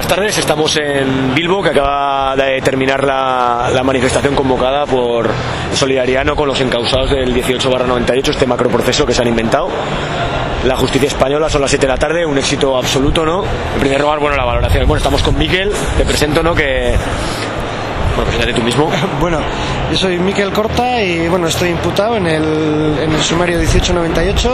tardes, estamos en Bilbo, que acaba de terminar la manifestación convocada por solidaridad con los encausados del 18/98, este macroproceso que se han inventado. La justicia española, son las 7 de la tarde, un éxito absoluto, ¿no? En primer lugar, bueno, la valoración. Bueno, estamos con Miquel, te presento, ¿no? Bueno, preséntate tú mismo. Bueno, yo soy Miquel Corta y bueno, estoy imputado en el sumario 1898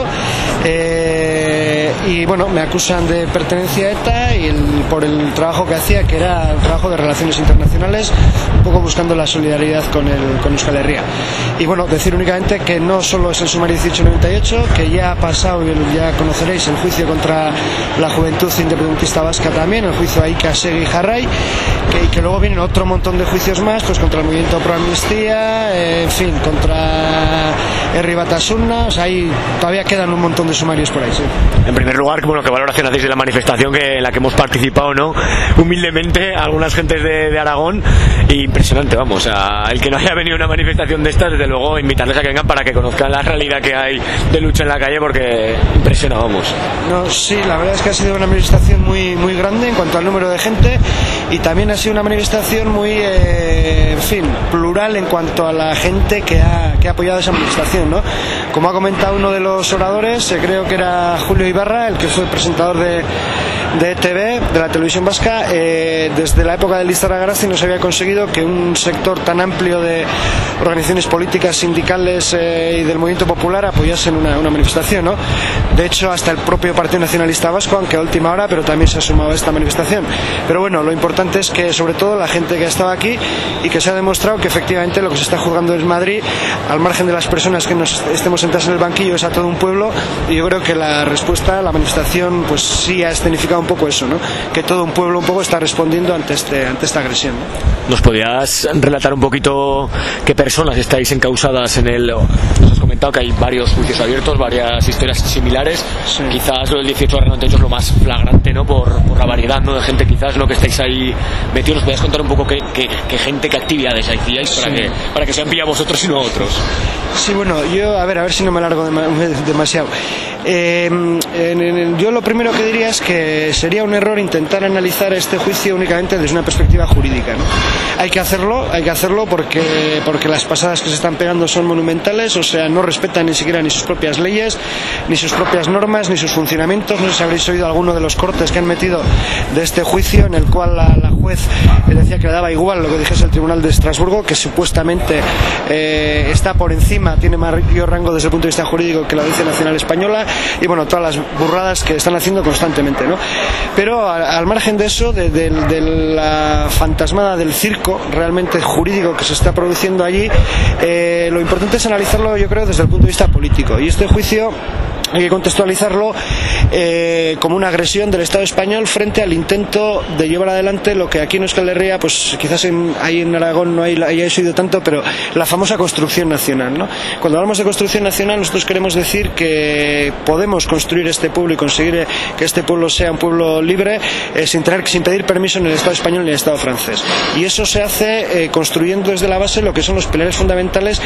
y bueno, me acusan de pertenencia a ETA y por el trabajo que hacía, que era el trabajo de relaciones internacionales, un poco buscando la solidaridad con Euskal Herria. Y bueno, decir únicamente que no solo es el sumario 1898, que ya ha pasado y ya conoceréis el juicio contra la juventud independentista vasca también, el juicio a Ika Segi y Jarrai, y que luego vienen otro montón de juicios más, pues contra el movimiento pro amnistía, en fin, contra Herri Batasuna, o sea, ahí todavía quedan un montón de sumarios por ahí, sí. En primer lugar, bueno, ¿qué valoración hacéis de la manifestación en la que hemos participado, ¿no? Humildemente, algunas gentes de Aragón, y impresionante, vamos, el que no haya venido a una manifestación de estas, desde luego, invitarles a que vengan para que conozcan la realidad que hay de lucha en la calle, porque impresiona, vamos. No, sí, la verdad es que ha sido una manifestación muy, muy grande en cuanto al número de gente, y también ha sido una manifestación muy, en fin, plural en cuanto a la gente que ha apoyado esa manifestación, ¿no? Como ha comentado uno de los oradores, creo que era Julio Ibarra, el que fue presentador de ETV, de la televisión vasca, desde la época del Lizarragarazi no se había conseguido que un sector tan amplio de organizaciones políticas, sindicales y del movimiento popular apoyasen una manifestación, ¿no? De hecho, hasta el propio Partido Nacionalista Vasco, aunque a última hora, pero también se ha sumado a esta manifestación. Pero bueno, lo importante es que, sobre todo, la gente que ha estado aquí y que se ha demostrado que efectivamente lo que se está juzgando en Madrid, al margen de las personas que nos estemos sentados en el banquillo, es a todo un pueblo, y yo creo que la respuesta, la manifestación, pues sí ha escenificado un poco eso, ¿no? Que todo un pueblo un poco está respondiendo ante esta agresión, ¿no? ¿Nos podrías relatar un poquito qué personas estáis encausadas en el... Nos has comentado que hay varios juicios abiertos, varias historias similares, sí. Quizás lo del 18/98 es lo más flagrante, ¿no? Por la variedad, ¿no? De gente, quizás, ¿no? Que estáis ahí metidos. ¿Nos podrías contar un poco qué gente, qué actividades hacíais para que sean pilla vosotros y no otros? Sí, bueno, yo, a ver si no me alargo demasiado. Yo lo primero que diría es que sería un error intentar analizar este juicio únicamente desde una perspectiva jurídica, ¿no? Hay que hacerlo porque las pasadas que se están pegando son monumentales, o sea, no respetan ni siquiera ni sus propias leyes, ni sus propias normas, ni sus funcionamientos. No sé si habréis oído alguno de los cortes que han metido de este juicio, en el cual la juez decía que le daba igual lo que dijese el Tribunal de Estrasburgo, que supuestamente está por encima, tiene mayor rango desde el punto de vista jurídico que la Audiencia Nacional Española, y bueno, todas las burradas que están haciendo constantemente, ¿no? Pero al margen de eso, de la fantasmada del circo realmente jurídico que se está produciendo allí, lo importante es analizarlo, yo creo, desde el punto de vista político, y este juicio hay que contextualizarlo como una agresión del Estado español frente al intento de llevar adelante lo que aquí en Euskal Herria, pues quizás ahí en Aragón no hayáis oído tanto, pero la famosa construcción nacional, ¿no? Cuando hablamos de construcción nacional, nosotros queremos decir que podemos construir este pueblo y conseguir que este pueblo sea un pueblo libre sin pedir permiso en el Estado español ni en el Estado francés, y eso se hace construyendo desde la base lo que son los pilares fundamentales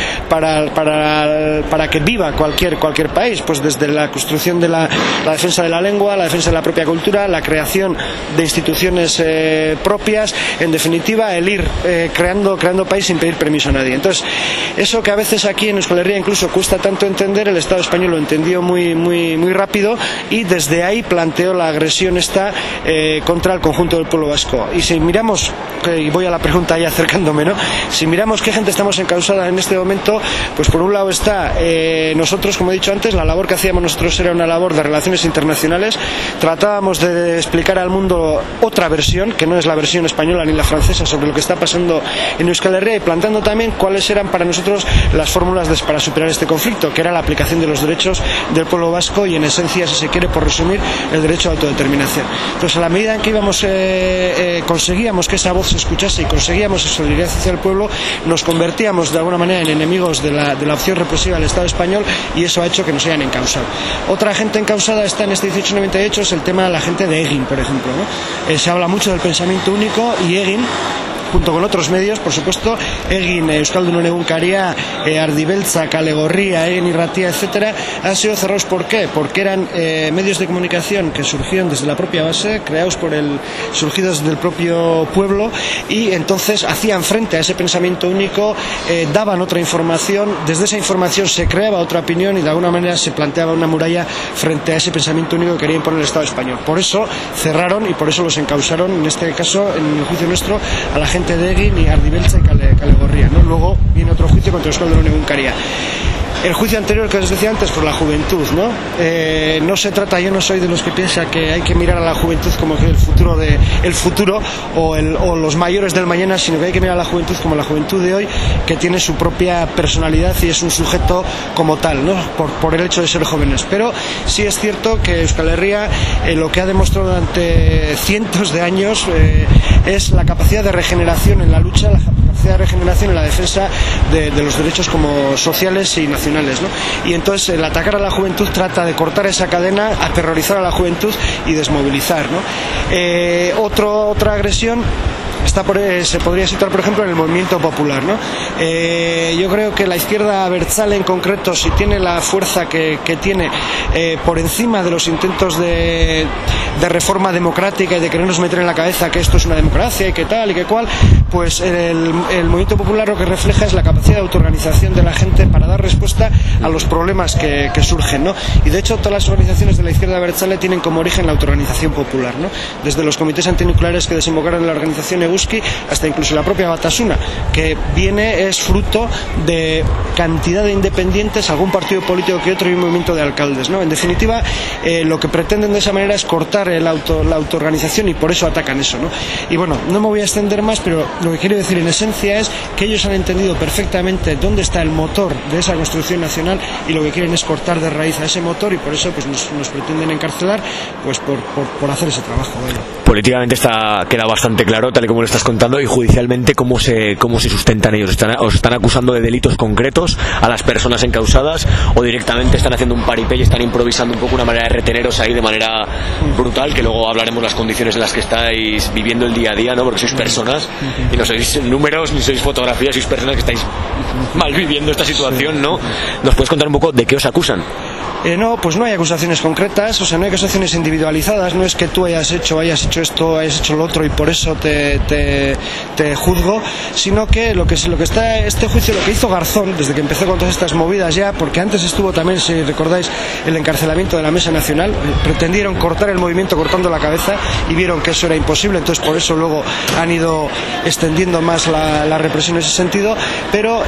para que viva cualquier país, pues desde la construcción de la defensa de la lengua, la defensa de la propia cultura, la creación de instituciones propias, en definitiva el ir creando país sin pedir permiso a nadie. Entonces, eso que a veces aquí en Euskal Herria incluso cuesta tanto entender, el Estado español lo entendió muy rápido, y desde ahí planteó la agresión esta contra el conjunto del pueblo vasco. Y si miramos, y voy a la pregunta ya acercándome, ¿no? Si miramos qué gente estamos encausada en este momento, pues por un lado está nosotros, como he dicho antes, la labor que hacíamos nosotros era una labor de relaciones internacionales. Tratábamos de explicar al mundo otra versión, que no es la versión española ni la francesa, sobre lo que está pasando en Euskal Herria, y planteando también cuáles eran para nosotros las fórmulas para superar este conflicto, que era la aplicación de los derechos del pueblo vasco y, en esencia, si se quiere, por resumir, el derecho a autodeterminación. Entonces, a la medida en que íbamos conseguíamos que esa voz se escuchase y conseguíamos esa solidaridad hacia el pueblo, nos convertíamos de alguna manera en enemigos de la opción represiva del Estado español, y eso ha hecho que nos hayan encausado. Otra gente encausada está en este 1898, es el tema de la gente de Egin, por ejemplo, ¿no? Se habla mucho del pensamiento único, y Egin junto con otros medios, por supuesto, Egin, Euskaldunon Egunkaria, Ardi Beltza, Kale Gorria, Egin Irratia, etcétera, han sido cerrados. ¿Por qué? Porque eran medios de comunicación que surgieron desde la propia base, creados surgidos del propio pueblo, y entonces hacían frente a ese pensamiento único, daban otra información, desde esa información se creaba otra opinión y de alguna manera se planteaba una muralla frente a ese pensamiento único que quería imponer el Estado español. Por eso cerraron y por eso los encausaron, en este caso, en el juicio nuestro, a la gente de Egin y Ardi Beltza y Kale Gorria, ¿no? Luego viene otro juicio contra Euskaldunon Egunkaria. El juicio anterior que os decía antes por la juventud, ¿no? No se trata, yo no soy de los que piensa que hay que mirar a la juventud como que el futuro o los mayores del mañana, sino que hay que mirar a la juventud como la juventud de hoy, que tiene su propia personalidad y es un sujeto como tal, ¿no? Por el hecho de ser jóvenes. Pero sí es cierto que Euskal Herria lo que ha demostrado durante cientos de años es la capacidad de regeneración en la lucha, la capacidad de regeneración en la defensa de los derechos como sociales y nacionales, ¿no? Y entonces el atacar a la juventud trata de cortar esa cadena, aterrorizar a la juventud y desmovilizar, ¿no? Otra agresión se podría situar, por ejemplo, en el movimiento popular, ¿no? Yo creo que la izquierda abertzale en concreto, si tiene la fuerza que tiene, por encima de los intentos de reforma democrática y de querernos meter en la cabeza que esto es una democracia y que tal y que cual, pues el movimiento popular lo que refleja es la capacidad de autoorganización de la gente para dar respuesta a los problemas que surgen, ¿no? Y de hecho todas las organizaciones de la izquierda abertzale tienen como origen la autoorganización popular, ¿no? Desde los comités antinucleares que desembocaron en la organización Eguzki hasta incluso la propia Batasuna, que es fruto de cantidad de independientes, algún partido político que otro y un movimiento de alcaldes, ¿no? En definitiva, lo que pretenden de esa manera es cortar la autoorganización y por eso atacan eso, ¿no? Y bueno, no me voy a extender más, pero lo que quiero decir en esencia es que ellos han entendido perfectamente dónde está el motor de esa construcción nacional y lo que quieren es cortar de raíz a ese motor y por eso pues nos pretenden encarcelar pues por hacer ese trabajo, ¿vale? Políticamente queda bastante claro, tal y como lo estás contando, y judicialmente cómo se sustentan ellos. ¿Os están acusando de delitos concretos a las personas encausadas o directamente están haciendo un paripé y están improvisando un poco una manera de reteneros ahí de manera brutal, que luego hablaremos las condiciones en las que estáis viviendo el día a día, ¿no? Porque sois personas y no sois números ni sois fotografías, sois personas que estáis mal viviendo esta situación, ¿no? ¿Nos puedes contar un poco de qué os acusan? No, pues no hay acusaciones concretas, o sea, no hay acusaciones individualizadas, no es que tú hayas hecho esto, hayas hecho lo otro y por eso te juzgo, sino que lo que está este juicio, lo que hizo Garzón desde que empezó con todas estas movidas ya, porque antes estuvo también, si recordáis, el encarcelamiento de la Mesa Nacional, pretendieron cortar el movimiento cortando la cabeza y vieron que eso era imposible, entonces por eso luego han ido extendiendo más la represión en ese sentido, pero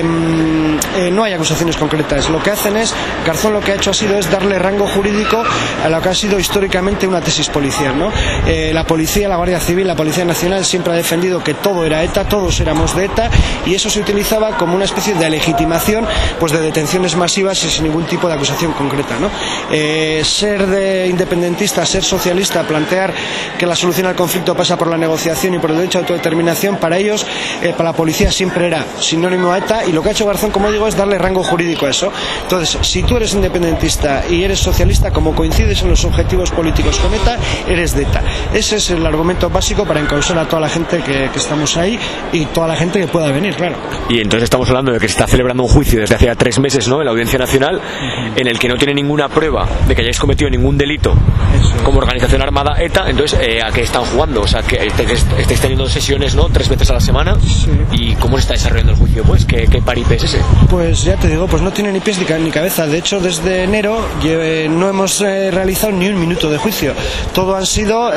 no hay acusaciones concretas. Lo que hacen Garzón lo que ha hecho es darle rango jurídico a lo que ha sido históricamente una tesis policial, ¿no? La policía, la Guardia Civil, la Policía Nacional siempre ha defendido que todo era ETA, todos éramos de ETA, y eso se utilizaba como una especie de legitimación pues de detenciones masivas y sin ningún tipo de acusación concreta, ¿no? Ser independentista, ser socialista, plantear que la solución al conflicto pasa por la negociación y por el derecho a autodeterminación, para ellos, para la policía siempre era sinónimo a ETA, y lo que ha hecho Garzón, como digo, es darle rango jurídico a eso. Entonces, si tú eres independentista y eres socialista, como coincides en los objetivos políticos con ETA, eres de ETA. Ese es el argumento básico para encausar a toda la gente que estamos ahí y toda la gente que pueda venir, claro. Y entonces estamos hablando de que se está celebrando un juicio desde hace ya 3 meses, ¿no?, en la Audiencia Nacional, en el que no tiene ninguna prueba de que hayáis cometido ningún delito como organización armada ETA. Entonces, ¿a qué están jugando? O sea, que estáis teniendo sesiones, ¿no?, 3 veces a la semana. Sí. ¿Y cómo se está desarrollando el juicio? Pues, ¿qué paripé es ese? Pues ya te digo, pues no tiene ni pies ni cabeza. De hecho, desde enero no hemos realizado ni un minuto de juicio. Todo han sido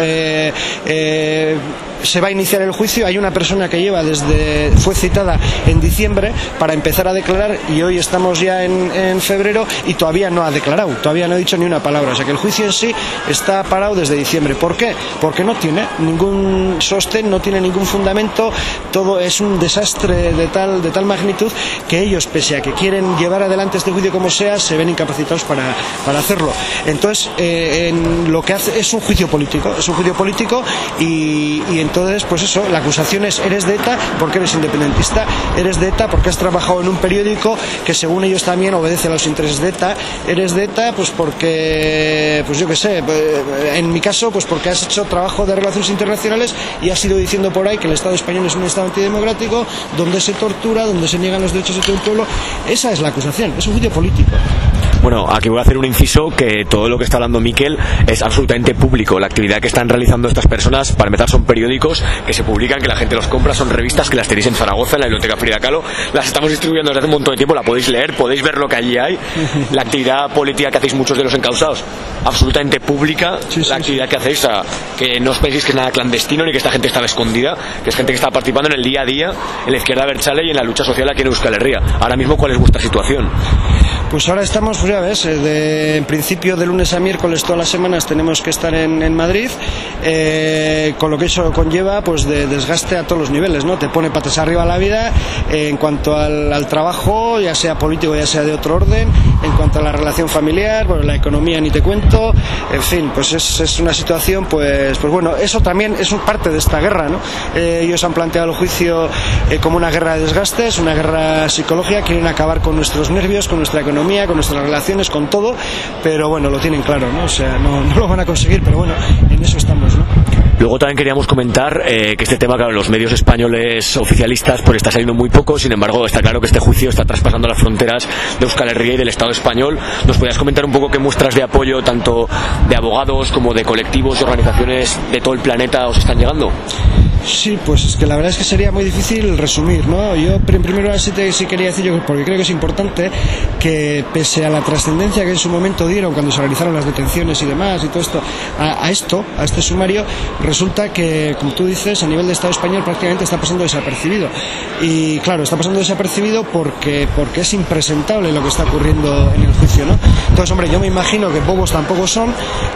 se va a iniciar el juicio. Hay una persona que fue citada en diciembre para empezar a declarar, y hoy estamos ya en febrero y todavía no ha declarado, todavía no ha dicho ni una palabra. O sea que el juicio en sí está parado desde diciembre. ¿Por qué? Porque no tiene ningún sostén, no tiene ningún fundamento. Todo es un desastre de tal magnitud que ellos, pese a que quieren llevar adelante este juicio como sea, se ven incapacitados para hacerlo. Entonces, lo que hace es un juicio político un juicio político y entonces, pues eso, la acusación es: eres de ETA porque eres independentista, eres de ETA porque has trabajado en un periódico que según ellos también obedece a los intereses de ETA, eres de ETA pues porque, pues yo qué sé, en mi caso, pues porque has hecho trabajo de relaciones internacionales y has ido diciendo por ahí que el Estado español es un Estado antidemocrático, donde se tortura, donde se niegan los derechos de todo un pueblo. Esa es la acusación, es un juicio político. Bueno, aquí voy a hacer un inciso, que todo lo que está hablando Miquel es absolutamente público. La actividad que están realizando estas personas, para empezar, son periódicos que se publican, que la gente los compra, son revistas que las tenéis en Zaragoza, en la Biblioteca Frida Kahlo. Las estamos distribuyendo desde hace un montón de tiempo, la podéis leer, podéis ver lo que allí hay. La actividad política que hacéis muchos de los encausados, absolutamente pública. La actividad que hacéis, que no os penséis que es nada clandestino ni que esta gente estaba escondida, que es gente que está participando en el día a día en la izquierda abertzale y en la lucha social aquí en Euskal Herria. Ahora mismo, ¿cuál es vuestra situación? Pues ahora estamos, pues ya ves, en principio de lunes a miércoles todas las semanas tenemos que estar en Madrid, con lo que eso conlleva, pues de desgaste a todos los niveles, ¿no? Te pone patas arriba la vida en cuanto al trabajo, ya sea político, ya sea de otro orden, en cuanto a la relación familiar, bueno, la economía ni te cuento, en fin, pues es una situación, pues bueno, eso también es parte de esta guerra, ¿no? Ellos han planteado el juicio como una guerra de desgastes, una guerra psicológica, quieren acabar con nuestros nervios, con nuestra economía, con nuestras relaciones, con todo, pero bueno, lo tienen claro, ¿no? O sea, no lo van a conseguir, pero bueno, en eso estamos, ¿no? Luego también queríamos comentar que este tema, claro, los medios españoles oficialistas pues está saliendo muy poco. Sin embargo, está claro que este juicio está traspasando las fronteras de Euskal Herria y del Estado español. ¿Nos podrías comentar un poco qué muestras de apoyo, tanto de abogados como de colectivos y organizaciones de todo el planeta, os están llegando? Sí, pues es que la verdad es que sería muy difícil resumir, ¿no? Yo primero sí quería decir, yo, porque creo que es importante, que pese a la trascendencia que en su momento dieron cuando se realizaron las detenciones y demás y todo esto, a este sumario, resulta que, como tú dices, a nivel de Estado español prácticamente está pasando desapercibido. Y claro, está pasando desapercibido porque es impresentable lo que está ocurriendo en el juicio, ¿no? Entonces, hombre, yo me imagino que bobos tampoco son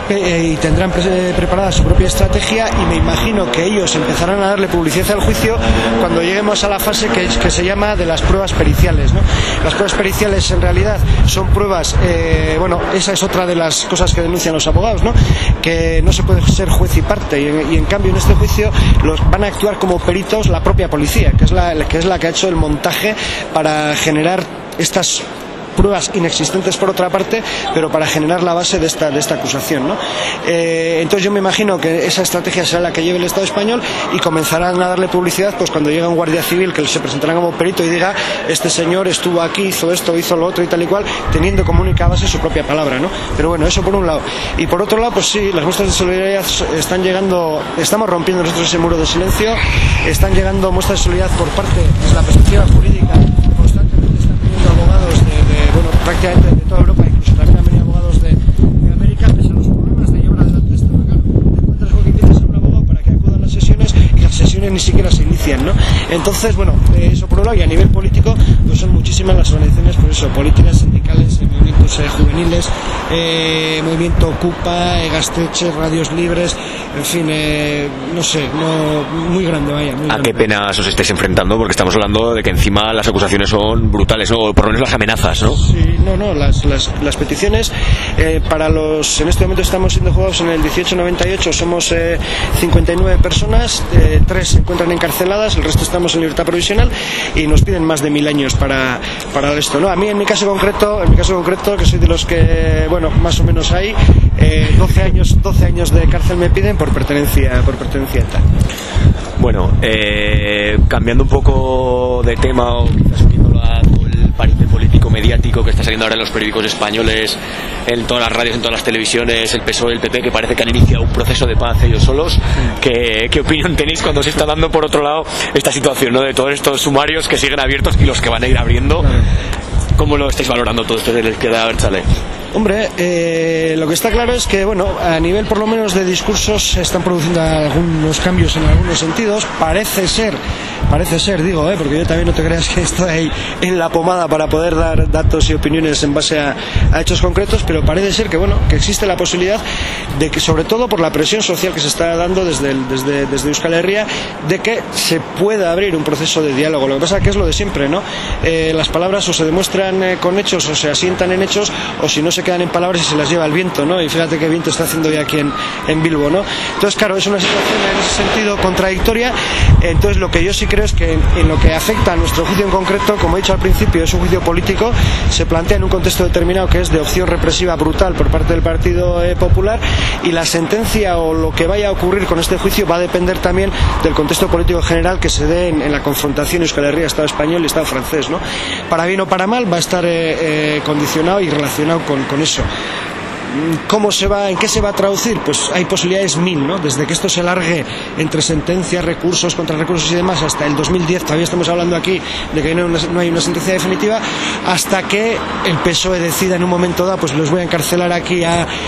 y tendrán preparada su propia estrategia, y me imagino que ellos empezarán a darle publicidad al juicio cuando lleguemos a la fase que se llama de las pruebas periciales, ¿no? Las pruebas periciales en realidad son pruebas, bueno, esa es otra de las cosas que denuncian los abogados, ¿no? Que no se puede ser juez y parte, y en cambio en este juicio van a actuar como peritos la propia policía, que es la que ha hecho el montaje para generar estas pruebas inexistentes por otra parte, pero para generar la base de esta acusación, ¿no? Entonces yo me imagino que esa estrategia será la que lleve el Estado español, y comenzarán a darle publicidad pues cuando llega un guardia civil que se presentará como perito y diga: este señor estuvo aquí, hizo esto, hizo lo otro y tal y cual, teniendo como única base su propia palabra, ¿no? Pero bueno, eso por un lado. Y por otro lado, pues sí, las muestras de solidaridad están llegando, estamos rompiendo nosotros ese muro de silencio, están llegando muestras de solidaridad por parte de la perspectiva jurídica. Constantemente están viniendo abogados bueno, prácticamente de toda Europa, incluso también han venido abogados de América, pese a los problemas de llevar adelante esto, ¿no? Claro, te encuentras con que tienes a un abogado para que acudan las sesiones y las sesiones ni siquiera se inician, ¿no? Entonces, bueno, eso por un lado, y a nivel político, pues son muchísimas las organizaciones, por eso, políticas, sindicales, movimientos juveniles, movimiento Ocupa, Gaztetxe, Radios Libres, en fin, no sé, muy grande, vaya. Muy grande. ¿A qué penas os estáis enfrentando? Porque estamos hablando de que encima las acusaciones son brutales, ¿no? O por lo menos las amenazas, ¿no? Sí, las peticiones, en este momento estamos siendo juzgados en el 1898, somos 59 personas, 3 se encuentran encarceladas, el resto estamos en libertad provisional, y nos piden más de 1000 años para esto, ¿no? A mí en mi caso concreto, que soy de los que, bueno, más o menos hay, 12 años de cárcel me piden por pertenencia a ETA. Bueno, cambiando un poco de tema, o quizás uniéndolo a todo el parite político mediático que está saliendo ahora en los periódicos españoles, en todas las radios, en todas las televisiones, el PSOE y el PP, que parece que han iniciado un proceso de paz ellos solos. ¿Qué opinión tenéis cuando se está dando, por otro lado, esta situación, ¿no? De todos estos sumarios que siguen abiertos y los que van a ir abriendo? ¿Cómo lo estáis valorando todo esto de la izquierda abertzale? Hombre, lo que está claro es que, bueno, a nivel por lo menos de discursos se están produciendo algunos cambios en algunos sentidos. Parece ser parece ser, digo, porque yo también no te creas que estoy ahí en la pomada para poder dar datos y opiniones en base a hechos concretos, pero parece ser que, bueno, que existe la posibilidad de que, sobre todo por la presión social que se está dando desde Euskal Herria, de que se pueda abrir un proceso de diálogo. Lo que pasa es que es lo de siempre, ¿no? Las palabras o se demuestran con hechos o se asientan en hechos, o si no se quedan en palabras y se las lleva el viento, ¿no? Y fíjate qué viento está haciendo hoy aquí en Bilbo, ¿no? Entonces, claro, es una situación en ese sentido contradictoria. Entonces, lo que yo sí creo es que en lo que afecta a nuestro juicio en concreto, como he dicho al principio, es un juicio político, se plantea en un contexto determinado que es de opción represiva brutal por parte del Partido Popular, y la sentencia o lo que vaya a ocurrir con este juicio va a depender también del contexto político general que se dé en la confrontación Euskal Herria, Estado español y Estado francés, ¿no? Para bien o para mal va a estar condicionado y relacionado con eso. ¿En qué se va a traducir? Pues hay posibilidades mil, ¿no? Desde que esto se largue entre sentencias, recursos, contrarrecursos y demás, hasta el 2010, todavía estamos hablando aquí de que no hay una sentencia definitiva, hasta que el PSOE decida en un momento dado, pues los voy a encarcelar aquí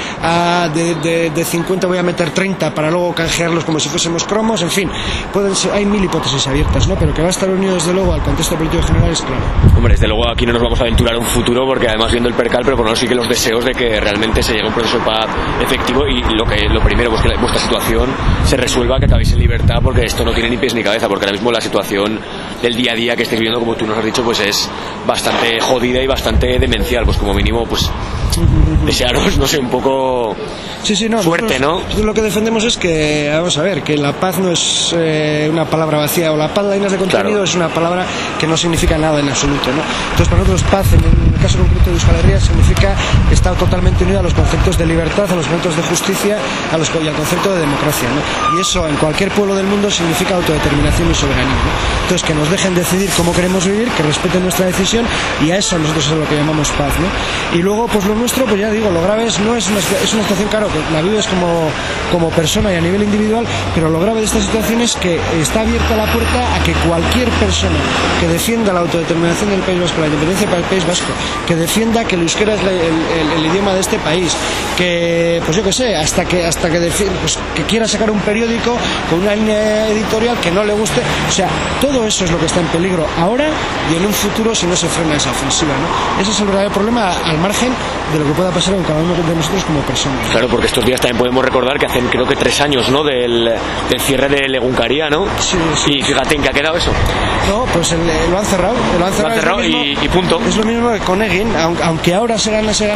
de 50 voy a meter 30 para luego canjearlos como si fuésemos cromos, en fin, hay mil hipótesis abiertas, ¿no? Pero que va a estar unido desde luego al contexto político general es claro. Hombre, desde luego aquí no nos vamos a aventurar a un futuro, porque además viendo el percal, pero por lo menos sí que los deseos de que realmente se llegue a un proceso de paz efectivo y lo primero, pues que vuestra situación se resuelva, que acabéis en libertad, porque esto no tiene ni pies ni cabeza, porque ahora mismo la situación del día a día que estáis viviendo, como tú nos has dicho, pues es bastante jodida y bastante demencial. Pues como mínimo, pues desearos, no sé, un poco suerte, ¿no? Nosotros lo que defendemos es que, vamos a ver, que la paz no es una palabra vacía, o la paz, la de contenido, claro, es una palabra que no significa nada en absoluto, ¿no? Entonces, para nosotros paz, en el caso concreto de Euskal Herria, significa estar totalmente unido a los conceptos de libertad, a los conceptos de justicia y al concepto de democracia, ¿no? Y eso en cualquier pueblo del mundo significa autodeterminación y soberanía, ¿no? Entonces, que nos dejen decidir cómo queremos vivir, que respeten nuestra decisión, y a eso nosotros es lo que llamamos paz, ¿no? Y luego, pues lo nuestro, pues ya digo, lo grave es una situación, claro, que la vives como persona y a nivel individual, pero lo grave de esta situación es que está abierta la puerta a que cualquier persona que defienda la autodeterminación del País Vasco, la independencia para el País Vasco, que defienda que el euskera es el idioma de este país, que, pues yo qué sé, hasta que quiera sacar un periódico con una línea editorial que no le guste, o sea, todo eso es lo que está en peligro ahora y en un futuro si no se frena esa ofensiva, ¿no? Ese es el verdadero problema, al margen de lo que pueda pasar con cada uno de nosotros como personas. Claro, porque estos días también podemos recordar que hacen, creo que 3 años, ¿no?, del cierre de Egunkaria, ¿no? Sí. Y fíjate en qué ha quedado eso. No, pues lo han cerrado. Lo han cerrado y punto. Es lo mismo que con Egin, aunque ahora se ganase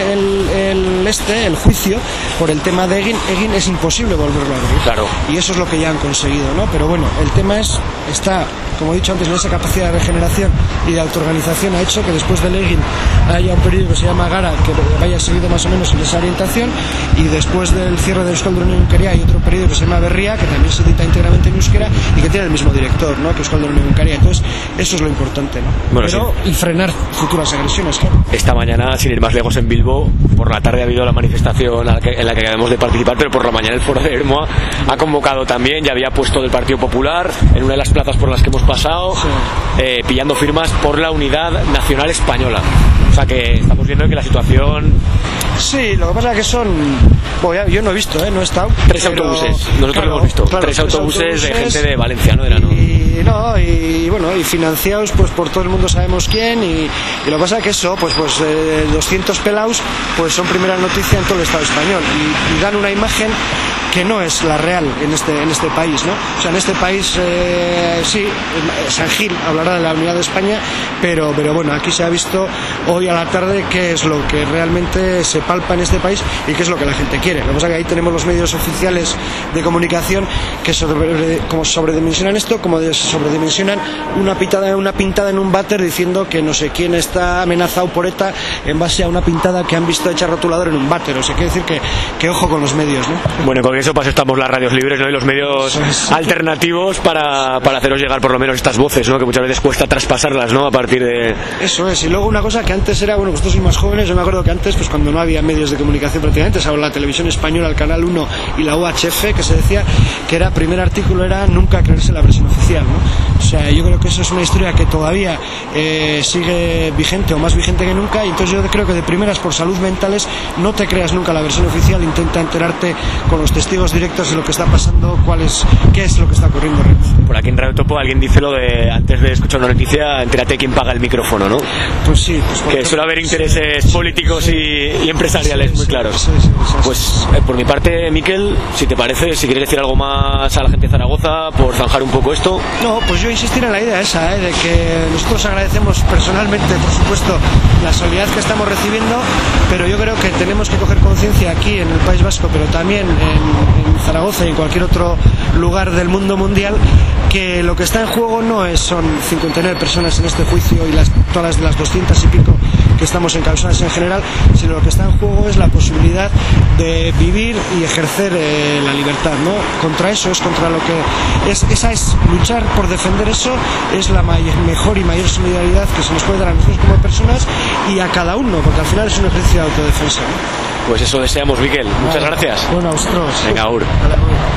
el juicio por el tema de Egin es imposible volverlo a abrir. Claro. Y eso es lo que ya han conseguido, ¿no? Pero bueno, el tema está, como he dicho antes, en esa capacidad de regeneración y de autoorganización ha hecho que después del Egin haya un periódico que se llama Gara, que vaya seguido más o menos en esa orientación, y después del cierre de Euskaldun Egunkaria hay otro periódico que se llama Berria, que también se edita íntegramente en euskera y que tiene el mismo director, ¿no?, que Euskaldun Egunkaria. Entonces, eso es lo importante, ¿no? Bueno, pero sí. Y frenar futuras agresiones, claro. Esta mañana, sin ir más lejos, en Bilbo, por la tarde ha habido la manifestación en la que acabamos de participar, pero por la mañana el Foro de Ermoa ha convocado también, ya había puesto del Partido Popular en una de las plazas por las que hemos pasado, sí, pillando firmas por la unidad nacional española. O sea que estamos viendo que la situación... Sí, lo que pasa es que son... Bueno, yo no he visto, no he estado. 3 autobuses, nosotros claro, lo hemos visto. Claro, 3 autobuses de gente de Valencia, ¿no? Y bueno, y financiados pues por todo el mundo sabemos quién, y lo que pasa es que eso, pues 200 pelaos, pues son primera noticia en todo el Estado español, y dan una imagen que no es la real en este país, ¿no? O sea, en este país sí, San Gil hablará de la unidad de España, pero bueno, aquí se ha visto hoy a la tarde qué es lo que realmente se palpa en este país y qué es lo que la gente quiere. Lo que pasa es que ahí tenemos los medios oficiales de comunicación que como sobredimensionan esto, como sobredimensionan una pintada en un váter diciendo que no sé quién está amenazado por ETA en base a una pintada que han visto hecha rotulador en un váter. O sea, quiere decir que ojo con los medios, ¿no? Bueno, con eso estamos las radios libres, ¿no?, y los medios alternativos para haceros llegar por lo menos estas voces, ¿no?, que muchas veces cuesta traspasarlas, ¿no?, a partir de... Eso es. Y luego una cosa que antes antes era, bueno, vosotros sois más jóvenes, yo me acuerdo que antes, pues cuando no había medios de comunicación prácticamente, salvo la televisión española, el Canal 1 y la UHF, que se decía que era, primer artículo era nunca creerse la versión oficial, ¿no? O sea, yo creo que eso es una historia que todavía sigue vigente o más vigente que nunca, y entonces yo creo que de primeras, por salud mentales, no te creas nunca la versión oficial, intenta enterarte con los testigos directos de lo que está pasando, qué es lo que está ocurriendo realmente. Por aquí en Radio Topo alguien dice lo de, antes de escuchar una noticia, entérate quién paga el micrófono, ¿no? Pues sí. Pues que suele haber intereses políticos y empresariales muy claros. Pues por mi parte, Miquel, si te parece, si quieres decir algo más a la gente de Zaragoza por zanjar un poco esto. No, pues yo insistir en la idea esa, de que nosotros agradecemos personalmente, por supuesto, la solidaridad que estamos recibiendo, pero yo creo que tenemos que coger conciencia aquí en el País Vasco, pero también en Zaragoza y en cualquier otro lugar del mundo mundial, que lo que está en juego no son 59 personas en este juicio y todas las 200 y pico que estamos encausadas en general, sino lo que está en juego es la posibilidad de vivir y ejercer la libertad, ¿no? Contra eso es contra lo que esa es luchar por defender eso, es la mejor y mayor solidaridad que se nos puede dar a nosotros como personas y a cada uno, porque al final es un ejercicio de autodefensa, ¿no? Pues eso deseamos, Miquel. Muchas gracias. Bueno, a vosotros. Venga, Aur.